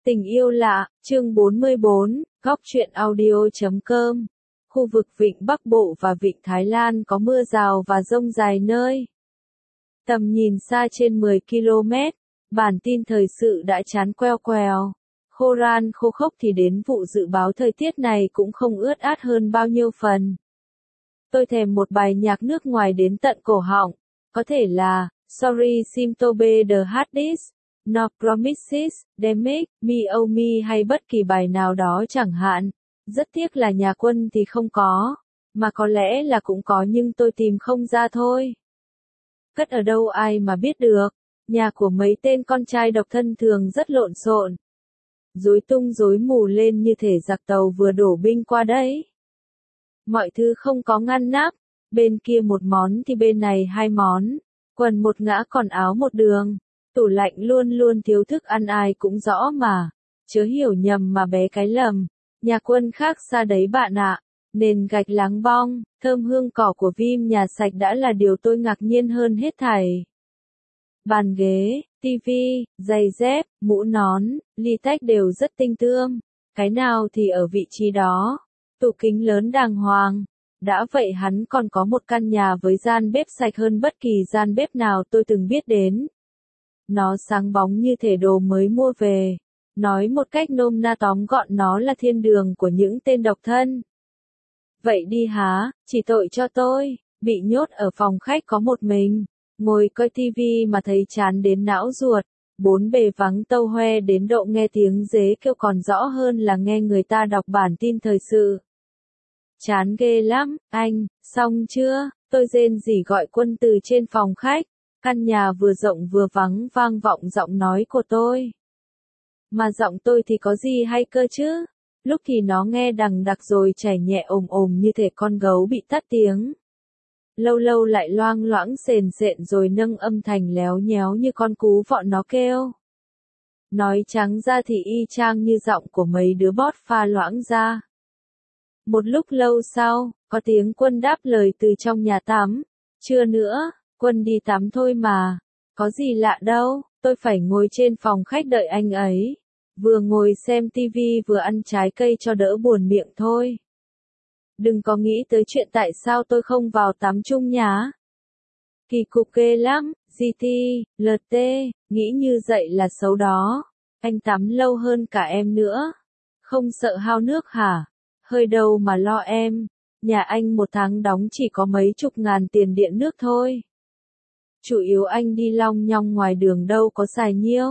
Tình yêu lạ, chương 44, góc truyện audio.com. Khu vực Vịnh Bắc Bộ và Vịnh Thái Lan có mưa rào và dông dài nơi. Tầm nhìn xa trên 10 km. Bản tin thời sự đã chán queo quèo. Khô ran khô khốc thì đến vụ dự báo thời tiết này cũng không ướt át hơn bao nhiêu phần. Tôi thèm một bài nhạc nước ngoài đến tận cổ họng. Có thể là Sorry Simtobe The Hardest, No Promises, Demic, Me Oh Me hay bất kỳ bài nào đó chẳng hạn. Rất tiếc là nhà Quân thì không có, mà có lẽ là cũng có nhưng tôi tìm không ra thôi. Cất ở đâu ai mà biết được, nhà của mấy tên con trai độc thân thường rất lộn xộn. Rối tung rối mù lên như thể giặc tàu vừa đổ binh qua đấy. Mọi thứ không có ngăn nắp, bên kia một món thì bên này hai món, quần một ngã còn áo một đường. Tủ lạnh luôn luôn thiếu thức ăn ai cũng rõ mà, chớ hiểu nhầm mà bé cái lầm. Nhà Quân khác xa đấy bạn ạ. Nền gạch láng bong, thơm hương cỏ của Vim nhà sạch đã là điều tôi ngạc nhiên hơn hết thảy. Bàn ghế, tivi, giày dép, mũ nón, ly tách đều rất tinh tươm. Cái nào thì ở vị trí đó. Tủ kính lớn đàng hoàng. Đã vậy hắn còn có một căn nhà với gian bếp sạch hơn bất kỳ gian bếp nào tôi từng biết đến. Nó sáng bóng như thể đồ mới mua về. Nói một cách nôm na tóm gọn nó là thiên đường của những tên độc thân. Vậy đi há, chỉ tội cho tôi, bị nhốt ở phòng khách có một mình, ngồi coi tivi mà thấy chán đến não ruột, bốn bề vắng tâu hoe đến độ nghe tiếng dế kêu còn rõ hơn là nghe người ta đọc bản tin thời sự. Chán ghê lắm, anh, xong chưa, tôi rên rỉ gọi Quân từ trên phòng khách. Căn nhà vừa rộng vừa vắng vang vọng giọng nói của tôi. Mà giọng tôi thì có gì hay cơ chứ? Lúc thì nó nghe đằng đặc rồi chảy nhẹ ồm ồm như thể con gấu bị tắt tiếng. Lâu lâu lại loang loãng sền sện rồi nâng âm thanh léo nhéo như con cú vọn nó kêu. Nói trắng ra thì y chang như giọng của mấy đứa bót pha loãng ra. Một lúc lâu sau, có tiếng Quân đáp lời từ trong nhà tắm. Chưa nữa. Quân đi tắm thôi mà, có gì lạ đâu, tôi phải ngồi trên phòng khách đợi anh ấy. Vừa ngồi xem tivi vừa ăn trái cây cho đỡ buồn miệng thôi. Đừng có nghĩ tới chuyện tại sao tôi không vào tắm chung nhá. Kỳ cục ghê lắm, GT, LT, nghĩ như vậy là xấu đó. Anh tắm lâu hơn cả em nữa. Không sợ hao nước hả? Hơi đâu mà lo em. Nhà anh một tháng đóng chỉ có mấy chục ngàn tiền điện nước thôi. Chủ yếu anh đi long nhong ngoài đường đâu có xài nhiêu.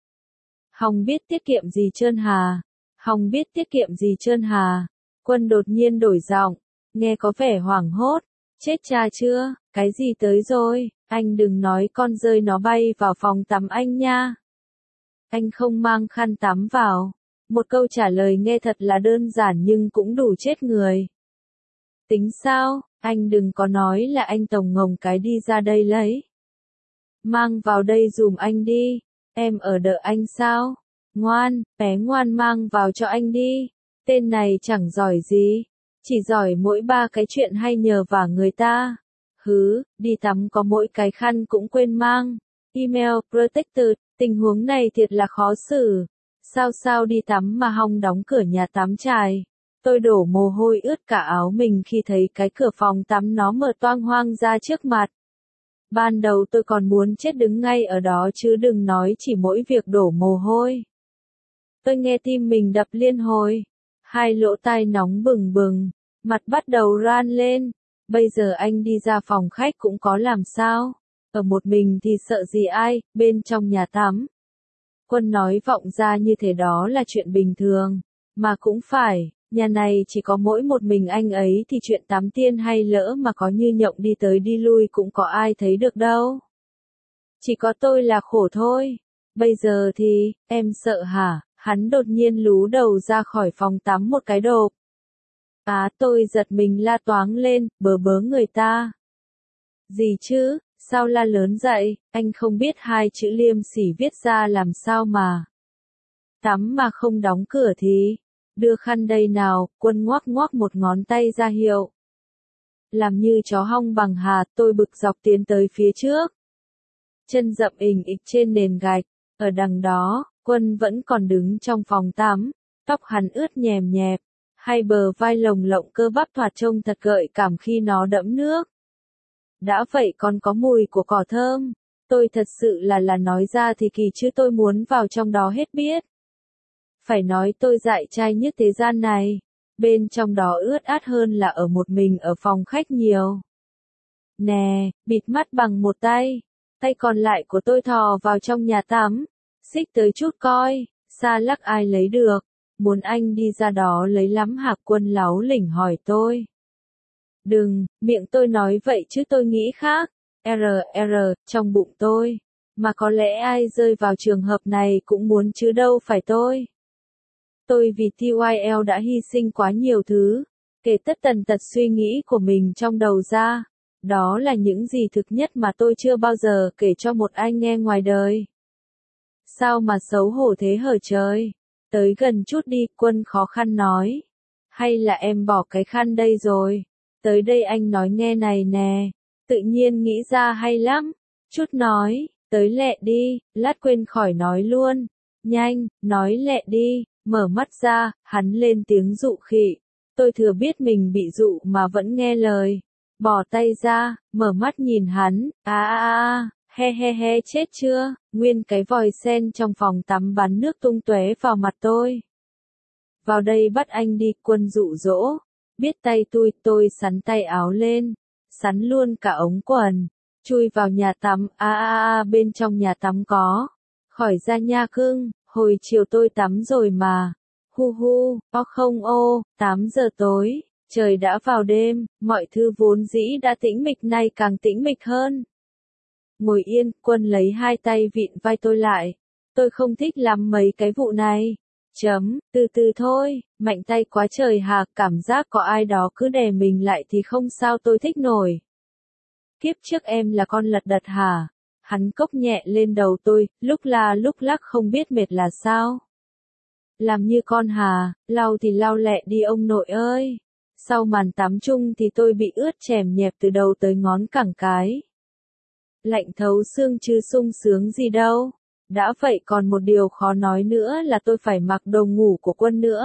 Hòng biết tiết kiệm gì trơn hà. Hòng biết tiết kiệm gì trơn hà. Quân đột nhiên đổi giọng, nghe có vẻ hoảng hốt. Chết cha chưa, cái gì tới rồi, anh đừng nói con rơi nó bay vào phòng tắm anh nha. Anh không mang khăn tắm vào. Một câu trả lời nghe thật là đơn giản nhưng cũng đủ chết người. Tính sao, anh đừng có nói là anh tổng ngồng cái đi ra đây lấy. Mang vào đây dùm anh đi, em ở đợi anh sao? Ngoan, bé ngoan mang vào cho anh đi. Tên này chẳng giỏi gì, chỉ giỏi mỗi ba cái chuyện hay nhờ vả người ta. Hứ, đi tắm có mỗi cái khăn cũng quên mang. Email protected, tình huống này thiệt là khó xử. Sao đi tắm mà hong đóng cửa nhà tắm chài. Tôi đổ mồ hôi ướt cả áo mình khi thấy cái cửa phòng tắm nó mở toang hoang ra trước mặt. Ban đầu tôi còn muốn chết đứng ngay ở đó chứ đừng nói chỉ mỗi việc đổ mồ hôi. Tôi nghe tim mình đập liên hồi. Hai lỗ tai nóng bừng bừng. Mặt bắt đầu ran lên. Bây giờ anh đi ra phòng khách cũng có làm sao. Ở một mình thì sợ gì ai, bên trong nhà tắm. Quân nói vọng ra như thế đó là chuyện bình thường. Mà cũng phải, nhà này chỉ có mỗi một mình anh ấy thì chuyện tắm tiên hay lỡ mà có như nhộng đi tới đi lui cũng có ai thấy được đâu. Chỉ có tôi là khổ thôi. Bây giờ thì, em sợ hả? Hắn đột nhiên lú đầu ra khỏi phòng tắm một cái đột. Tôi giật mình la toáng lên, bớ người ta. Gì chứ, sao la lớn vậy, anh không biết hai chữ liêm sỉ viết ra làm sao mà. Tắm mà không đóng cửa thì, đưa khăn đây nào, Quân ngoắc ngoắc một ngón tay ra hiệu. Làm như chó hong bằng hạt, tôi bực dọc tiến tới phía trước. Chân dậm ình ịch trên nền gạch, ở đằng đó, Quân vẫn còn đứng trong phòng tắm, tóc hắn ướt nhèm nhẹp, hai bờ vai lồng lộng cơ bắp thoạt trông thật gợi cảm khi nó đẫm nước. Đã vậy còn có mùi của cỏ thơm, tôi thật sự là nói ra thì kỳ chứ tôi muốn vào trong đó hết biết. Phải nói tôi dại trai nhất thế gian này, bên trong đó ướt át hơn là ở một mình ở phòng khách nhiều. Nè, bịt mắt bằng một tay, tay còn lại của tôi thò vào trong nhà tắm, xích tới chút coi, xa lắc ai lấy được, muốn anh đi ra đó lấy lắm hả? Quân láu lỉnh hỏi tôi. Đừng, miệng tôi nói vậy chứ tôi nghĩ khác, trong bụng tôi, mà có lẽ ai rơi vào trường hợp này cũng muốn chứ đâu phải tôi. Tôi vì TYL đã hy sinh quá nhiều thứ, kể tất tần tật suy nghĩ của mình trong đầu ra. Đó là những gì thực nhất mà tôi chưa bao giờ kể cho một ai nghe ngoài đời. Sao mà xấu hổ thế hở trời? Tới gần chút đi, Quân khó khăn nói. Hay là em bỏ cái khăn đây rồi? Tới đây anh nói nghe này nè. Tự nhiên nghĩ ra hay lắm. Chút nói, tới lẹ đi, lát quên khỏi nói luôn. Nhanh, nói lẹ đi, mở mắt ra, hắn lên tiếng dụ khị. Tôi thừa biết mình bị dụ mà vẫn nghe lời. Bỏ tay ra, mở mắt nhìn hắn, he, chết chưa, nguyên cái vòi sen trong phòng tắm bắn nước tung tóe vào mặt tôi. Vào đây bắt anh đi, Quân dụ dỗ, biết tay tôi sắn tay áo lên, sắn luôn cả ống quần, chui vào nhà tắm, bên trong nhà tắm có, khỏi ra nha cưng, hồi chiều tôi tắm rồi mà, không 8 giờ tối. Trời đã vào đêm, mọi thứ vốn dĩ đã tĩnh mịch nay càng tĩnh mịch hơn. Ngồi yên, Quân lấy hai tay vịn vai tôi lại. Tôi không thích lắm mấy cái vụ này. Từ từ thôi, mạnh tay quá trời hà, cảm giác có ai đó cứ đè mình lại thì không sao tôi thích nổi. Kiếp trước em là con lật đật hả? Hắn cốc nhẹ lên đầu tôi, lúc la lúc lắc không biết mệt là sao. Làm như con hà, lau thì lau lẹ đi ông nội ơi. Sau màn tắm chung thì tôi bị ướt chèm nhẹp từ đầu tới ngón cẳng cái. Lạnh thấu xương chứ sung sướng gì đâu. Đã vậy còn một điều khó nói nữa là tôi phải mặc đồ ngủ của Quân nữa.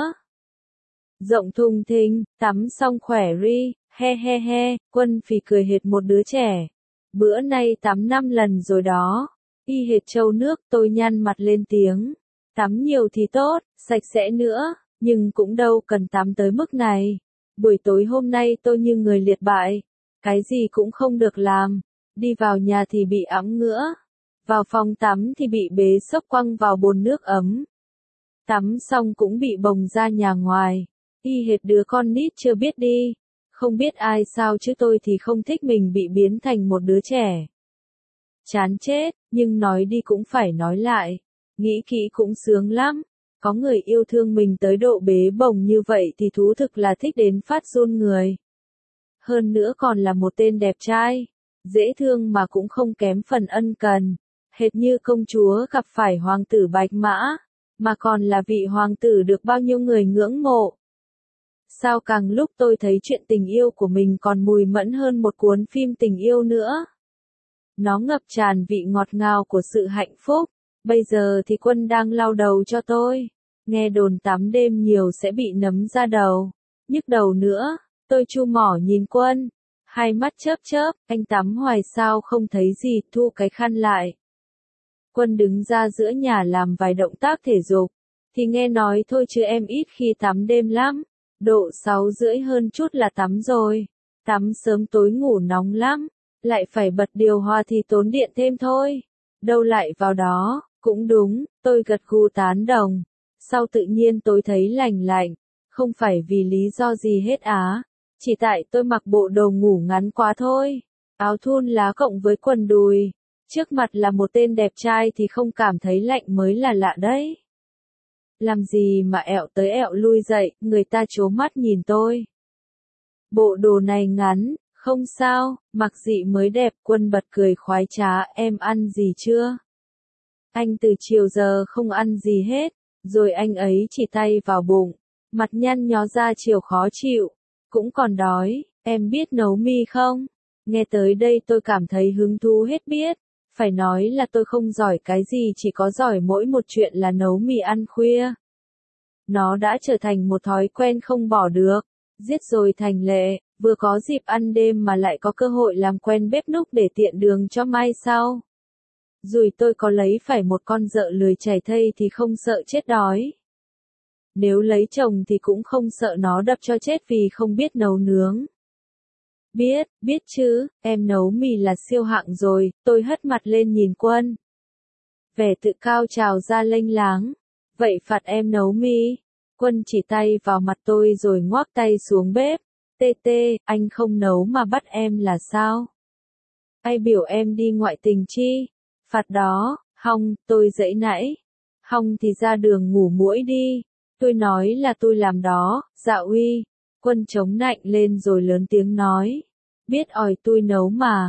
Rộng thùng thình, tắm xong khỏe ri, he, Quân phì cười hệt một đứa trẻ. Bữa nay tắm 5 lần rồi đó. Y hệt trâu nước, tôi nhăn mặt lên tiếng. Tắm nhiều thì tốt, sạch sẽ nữa, nhưng cũng đâu cần tắm tới mức này. Buổi tối hôm nay tôi như người liệt bại, cái gì cũng không được làm, đi vào nhà thì bị ẵm ngữa, vào phòng tắm thì bị bế xốc quăng vào bồn nước ấm. Tắm xong cũng bị bồng ra nhà ngoài, y hệt đứa con nít chưa biết đi, không biết ai sao chứ tôi thì không thích mình bị biến thành một đứa trẻ. Chán chết, nhưng nói đi cũng phải nói lại, nghĩ kỹ cũng sướng lắm. Có người yêu thương mình tới độ bế bồng như vậy thì thú thực là thích đến phát run người. Hơn nữa còn là một tên đẹp trai, dễ thương mà cũng không kém phần ân cần, hệt như công chúa gặp phải hoàng tử Bạch Mã, mà còn là vị hoàng tử được bao nhiêu người ngưỡng mộ. Sao càng lúc tôi thấy chuyện tình yêu của mình còn mùi mẫn hơn một cuốn phim tình yêu nữa. Nó ngập tràn vị ngọt ngào của sự hạnh phúc. Bây giờ thì Quân đang lau đầu cho tôi. Nghe đồn tắm đêm nhiều sẽ bị nấm ra đầu. Nhức đầu nữa. Tôi chu mỏ nhìn Quân. Hai mắt chớp, anh tắm hoài sao không thấy gì, thu cái khăn lại. Quân đứng ra giữa nhà làm vài động tác thể dục. Thì nghe nói thôi chứ em ít khi tắm đêm lắm. Độ 6:30 hơn chút là tắm rồi. Tắm sớm tối ngủ nóng lắm. Lại phải bật điều hòa thì tốn điện thêm thôi. Đâu lại vào đó. Cũng đúng, tôi gật gù tán đồng. Sau tự nhiên tôi thấy lành lạnh, không phải vì lý do gì hết á, chỉ tại tôi mặc bộ đồ ngủ ngắn quá thôi. Áo thun lá cộng với quần đùi, trước mặt là một tên đẹp trai thì không cảm thấy lạnh mới là lạ đấy. Làm gì mà ẹo tới ẹo lui dậy, người ta trố mắt nhìn tôi. Bộ đồ này ngắn, không sao, mặc dị mới đẹp. Quân bật cười khoái trá, em ăn gì chưa? Anh từ chiều giờ không ăn gì hết, rồi anh ấy chỉ tay vào bụng, mặt nhăn nhó ra chiều khó chịu, cũng còn đói, em biết nấu mì không? Nghe tới đây tôi cảm thấy hứng thú hết biết, Phải nói là tôi không giỏi cái gì, chỉ có giỏi mỗi một chuyện là nấu mì ăn khuya. Nó đã trở thành một thói quen không bỏ được, giết rồi thành lệ, vừa có dịp ăn đêm mà lại có cơ hội làm quen bếp núc để tiện đường cho mai sau. Rồi tôi có lấy phải một con vợ lười chảy thây thì không sợ chết đói. Nếu lấy chồng thì cũng không sợ nó đập cho chết vì không biết nấu nướng. Biết chứ, em nấu mì là siêu hạng rồi, tôi hất mặt lên nhìn Quân. Vẻ tự cao trào ra lênh láng. Vậy phạt em nấu mì. Quân chỉ tay vào mặt tôi rồi ngoác tay xuống bếp. Tê, anh không nấu mà bắt em là sao? Ai biểu em đi ngoại tình chi? Phạt đó, hong, tôi dãy nãy. Hong thì ra đường ngủ muỗi đi. Tôi nói là tôi làm đó, dạ uy. Quân chống nạnh lên rồi lớn tiếng nói. Biết ỏi tôi nấu mà.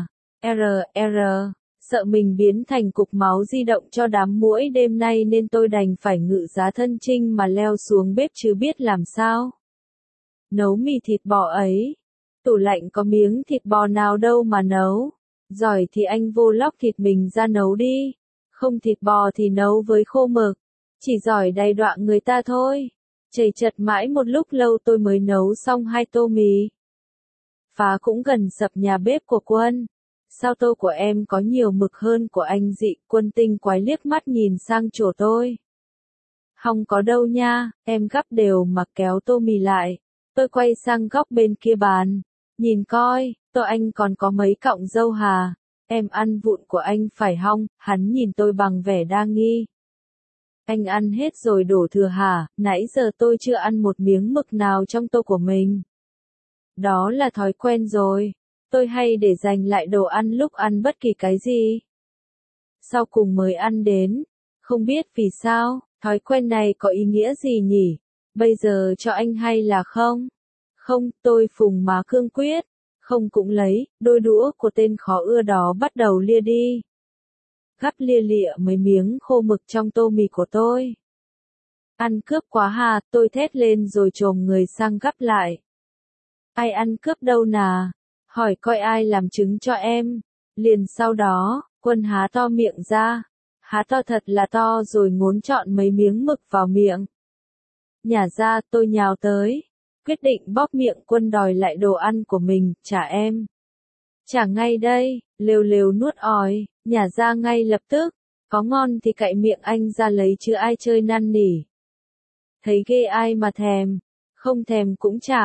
Sợ mình biến thành cục máu di động cho đám muỗi đêm nay nên tôi đành phải ngự giá thân chinh mà leo xuống bếp chứ biết làm sao. Nấu mì thịt bò ấy. Tủ lạnh có miếng thịt bò nào đâu mà nấu. Giỏi thì anh vô lóc thịt mình ra nấu đi. Không thịt bò thì nấu với khô mực. Chỉ giỏi đày đọa người ta thôi. Chầy chật mãi một lúc lâu tôi mới nấu xong 2 tô mì. Phá cũng gần sập nhà bếp của Quân. Sao tô của em có nhiều mực hơn của anh dị? Quân tinh quái liếc mắt nhìn sang chỗ tôi. Không có đâu nha, em gắp đều mà kéo tô mì lại. Tôi quay sang góc bên kia bàn. Nhìn coi, tô anh còn có mấy cọng dâu hà. Em ăn vụn của anh phải hong? Hắn nhìn tôi bằng vẻ đa nghi. Anh ăn hết rồi đổ thừa hả? Nãy giờ tôi chưa ăn một miếng mực nào trong tô của mình. Đó là thói quen rồi. Tôi hay để dành lại đồ ăn lúc ăn bất kỳ cái gì. Sau cùng mới ăn đến. Không biết vì sao, thói quen này có ý nghĩa gì nhỉ? Bây giờ cho anh hay là không? Không, tôi phùng má cương quyết. Không cũng lấy, đôi đũa của tên khó ưa đó bắt đầu lia đi. Gắp lia lịa mấy miếng khô mực trong tô mì của tôi. Ăn cướp quá hà, tôi thét lên rồi chồm người sang gắp lại. Ai ăn cướp đâu nà? Hỏi coi ai làm chứng cho em. Liền sau đó, Quân há to miệng ra. Há to thật là to rồi ngốn trọn mấy miếng mực vào miệng. Nhả ra, tôi nhào tới. Quyết định bóp miệng Quân đòi lại đồ ăn của mình, trả em. Trả ngay đây, lều nuốt ỏi, nhả ra ngay lập tức. Có ngon thì cạy miệng anh ra lấy chứ ai chơi năn nỉ. Thấy ghê ai mà thèm. Không thèm cũng trả.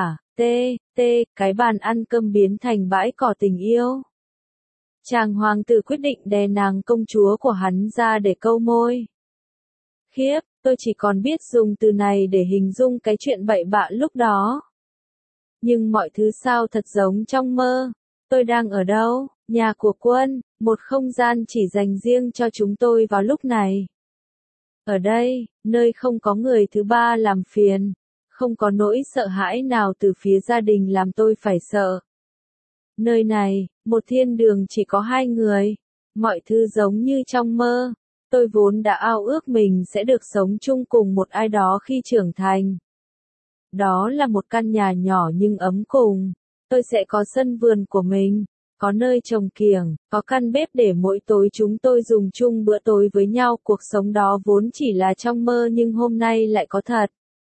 Cái bàn ăn cơm biến thành bãi cỏ tình yêu. Chàng hoàng tử quyết định đè nàng công chúa của hắn ra để câu môi. Khiếp, tôi chỉ còn biết dùng từ này để hình dung cái chuyện bậy bạ lúc đó. Nhưng mọi thứ sao thật giống trong mơ. Tôi đang ở đâu? Nhà của Quân, một không gian chỉ dành riêng cho chúng tôi vào lúc này. Ở đây, nơi không có người thứ ba làm phiền. Không có nỗi sợ hãi nào từ phía gia đình làm tôi phải sợ. Nơi này, một thiên đường chỉ có 2 người. Mọi thứ giống như trong mơ. Tôi vốn đã ao ước mình sẽ được sống chung cùng một ai đó khi trưởng thành. Đó là một căn nhà nhỏ nhưng ấm cùng. Tôi sẽ có sân vườn của mình, có nơi trồng kiểng, có căn bếp để mỗi tối chúng tôi dùng chung bữa tối với nhau. Cuộc sống đó vốn chỉ là trong mơ nhưng hôm nay lại có thật.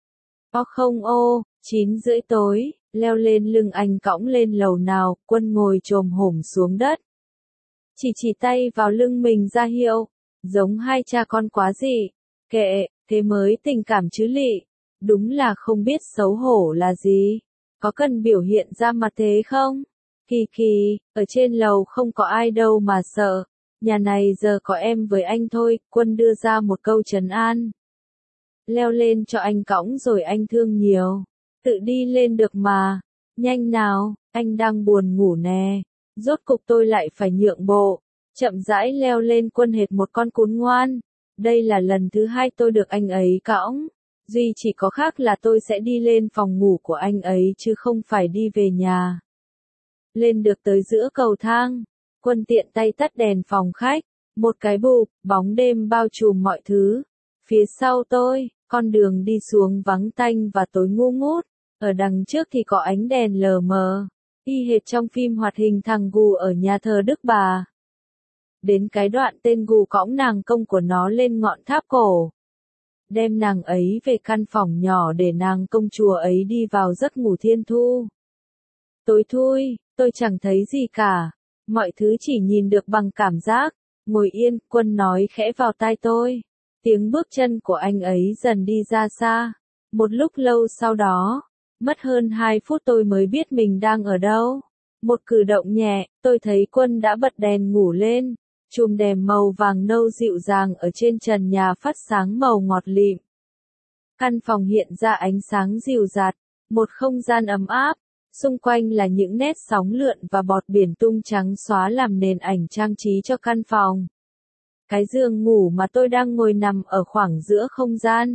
9:30 tối, leo lên lưng anh cõng lên lầu nào, Quân ngồi chồm hổm xuống đất. Chỉ tay vào lưng mình ra hiệu, giống hai cha con quá dị. Kệ, thế mới tình cảm chứ lị. Đúng là không biết xấu hổ là gì. Có cần biểu hiện ra mặt thế không? Kỳ, ở trên lầu không có ai đâu mà sợ. Nhà này giờ có em với anh thôi, Quân đưa ra một câu trấn an. Leo lên cho anh cõng rồi anh thương nhiều. Tự đi lên được mà. Nhanh nào, anh đang buồn ngủ nè. Rốt cục tôi lại phải nhượng bộ. Chậm rãi leo lên. Quân hệt một con cún ngoan. Đây là lần thứ 2 tôi được anh ấy cõng. Duy chỉ có khác là tôi sẽ đi lên phòng ngủ của anh ấy chứ không phải đi về nhà. Lên được tới giữa cầu thang. Quân tiện tay tắt đèn phòng khách. Một cái bụp, bóng đêm bao trùm mọi thứ. Phía sau tôi, con đường đi xuống vắng tanh và tối ngu ngút. Ở đằng trước thì có ánh đèn lờ mờ. Y hệt trong phim hoạt hình thằng Gù ở nhà thờ Đức Bà. đến cái đoạn tên gù cõng nàng công của nó lên ngọn tháp cổ. Đem nàng ấy về căn phòng nhỏ để nàng công chúa ấy đi vào giấc ngủ thiên thu. Tối thui, tôi chẳng thấy gì cả, mọi thứ chỉ nhìn được bằng cảm giác. Ngồi yên, Quân nói khẽ vào tai tôi. Tiếng bước chân của anh ấy dần đi ra xa. Một lúc lâu sau đó, mất hơn 2 phút tôi mới biết mình đang ở đâu. Một cử động nhẹ, tôi thấy Quân đã bật đèn ngủ lên. Chùm đèn màu vàng nâu dịu dàng ở trên trần nhà phát sáng màu ngọt lịm. Căn phòng hiện ra ánh sáng dịu dạt, một không gian ấm áp. Xung quanh là những nét sóng lượn và bọt biển tung trắng xóa làm nền ảnh trang trí cho căn phòng. Cái giường ngủ mà tôi đang ngồi nằm ở khoảng giữa không gian.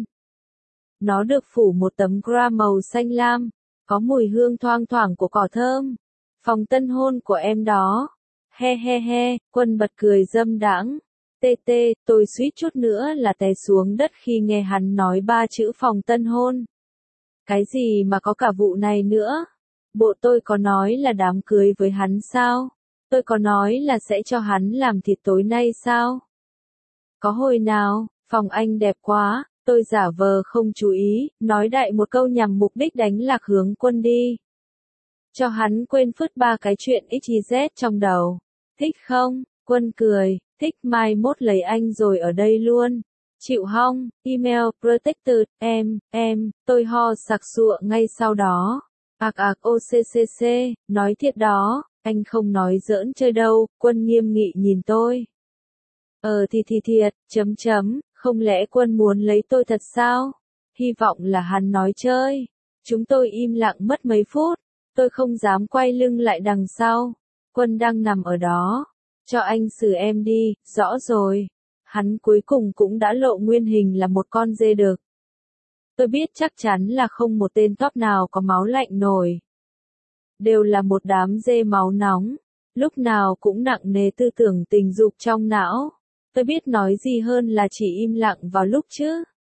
Nó được phủ một tấm gram màu xanh lam, có mùi hương thoang thoảng của cỏ thơm. Phòng tân hôn của em đó. He he he, Quân bật cười dâm đãng. Tê tê, tôi suýt chút nữa là té xuống đất khi nghe hắn nói 3 chữ phòng tân hôn. Cái gì mà có cả vụ này nữa? Bộ tôi có nói là đám cưới với hắn sao? Tôi có nói là sẽ cho hắn làm thịt tối nay sao? Có hồi nào, phòng anh đẹp quá, tôi giả vờ không chú ý, nói đại một câu nhằm mục đích đánh lạc hướng Quân đi. Cho hắn quên phứt 3 cái chuyện XYZ trong đầu. Thích không? Quân cười, thích, mai mốt lấy anh rồi ở đây luôn. Chịu hong, email protected, tôi ho sặc sụa ngay sau đó. OCCC, nói thiệt đó, anh không nói giỡn chơi đâu, Quân nghiêm nghị nhìn tôi. Thì thiệt, không lẽ Quân muốn lấy tôi thật sao? Hy vọng là hắn nói chơi. Chúng tôi im lặng mất mấy phút, tôi không dám quay lưng lại đằng sau. Quân đang nằm ở đó. Cho anh xử em đi, rõ rồi. Hắn cuối cùng cũng đã lộ nguyên hình là một con dê đực. Tôi biết chắc chắn là không một tên top nào có máu lạnh nổi. Đều là một đám dê máu nóng, lúc nào cũng nặng nề tư tưởng tình dục trong não. Tôi biết nói gì hơn là chỉ im lặng vào lúc chứ.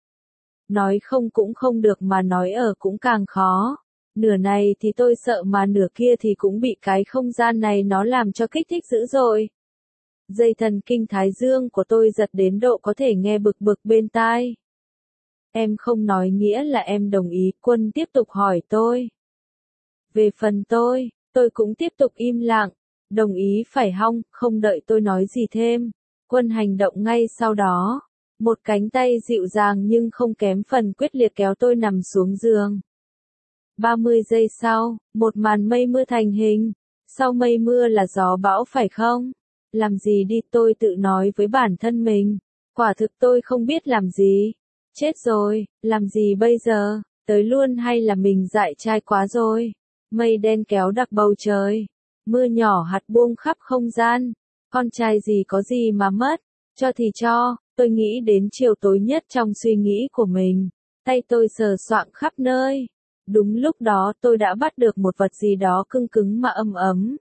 Nói không cũng không được mà nói ở cũng càng khó. Nửa này thì tôi sợ mà nửa kia thì cũng bị cái không gian này nó làm cho kích thích dữ dội. Dây thần kinh thái dương của tôi giật đến độ có thể nghe bực bực bên tai. Em không nói nghĩa là em đồng ý, Quân tiếp tục hỏi tôi. Về phần tôi cũng tiếp tục im lặng, đồng ý phải hong, không đợi tôi nói gì thêm. Quân hành động ngay sau đó. Một cánh tay dịu dàng nhưng không kém phần quyết liệt kéo tôi nằm xuống giường. 30 giây sau, một màn mây mưa thành hình. Sau mây mưa là gió bão phải không? Làm gì đi, tôi tự nói với bản thân mình. Quả thực tôi không biết làm gì. Chết rồi, làm gì bây giờ? Tới luôn hay là mình dại trai quá rồi? Mây đen kéo đặc bầu trời. Mưa nhỏ hạt buông khắp không gian. Con trai gì có gì mà mất. Cho thì cho, tôi nghĩ đến chiều tối nhất trong suy nghĩ của mình. Tay tôi sờ soạng khắp nơi. Đúng lúc đó tôi đã bắt được một vật gì đó cứng cứng mà ấm ấm.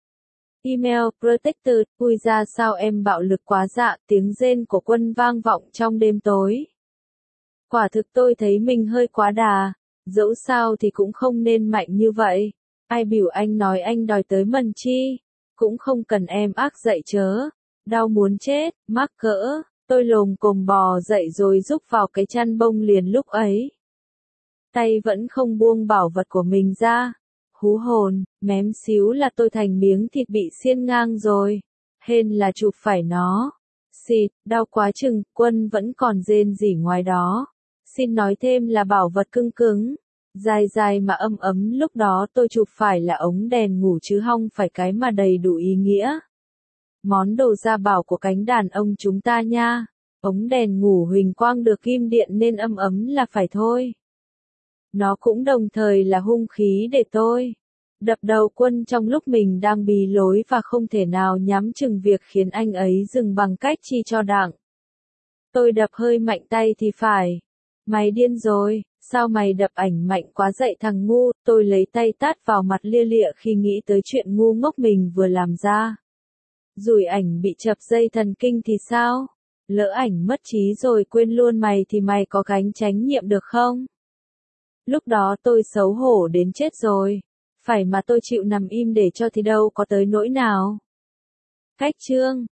Email protected, ui ra sao em bạo lực quá dạ, tiếng rên của Quân vang vọng trong đêm tối. Quả thực tôi thấy mình hơi quá đà, dẫu sao thì cũng không nên mạnh như vậy. Ai biểu anh nói anh đòi tới mần chi, cũng không cần em ác dậy chớ. Đau muốn chết, mắc cỡ, tôi lồm cồm bò dậy rồi rúc vào cái chăn bông liền lúc ấy. Tay vẫn không buông bảo vật của mình ra. Hú hồn, mém xíu là tôi thành miếng thịt bị xiên ngang rồi. Hên là chụp phải nó. Xịt, đau quá chừng, Quân vẫn còn rên rỉ ngoài đó. Xin nói thêm là bảo vật cứng cứng. Dài dài mà ấm ấm, lúc đó tôi chụp phải là ống đèn ngủ chứ hong phải cái mà đầy đủ ý nghĩa. Món đồ gia bảo của cánh đàn ông chúng ta nha. Ống đèn ngủ huỳnh quang được kim điện nên ấm là phải thôi. Nó cũng đồng thời là hung khí để tôi đập đầu Quân trong lúc mình đang bí lối và không thể nào nhắm chừng việc khiến anh ấy dừng bằng cách chi cho đặng. Tôi đập hơi mạnh tay thì phải. Mày điên rồi, sao mày đập ảnh mạnh quá dậy thằng ngu, tôi lấy tay tát vào mặt lia lịa khi nghĩ tới chuyện ngu ngốc mình vừa làm ra. Rủi ảnh bị chập dây thần kinh thì sao? Lỡ ảnh mất trí rồi quên luôn mày thì mày có gánh trách nhiệm được không? Lúc đó tôi xấu hổ đến chết rồi. Phải mà tôi chịu nằm im để cho thì đâu có tới nỗi nào. Cách chương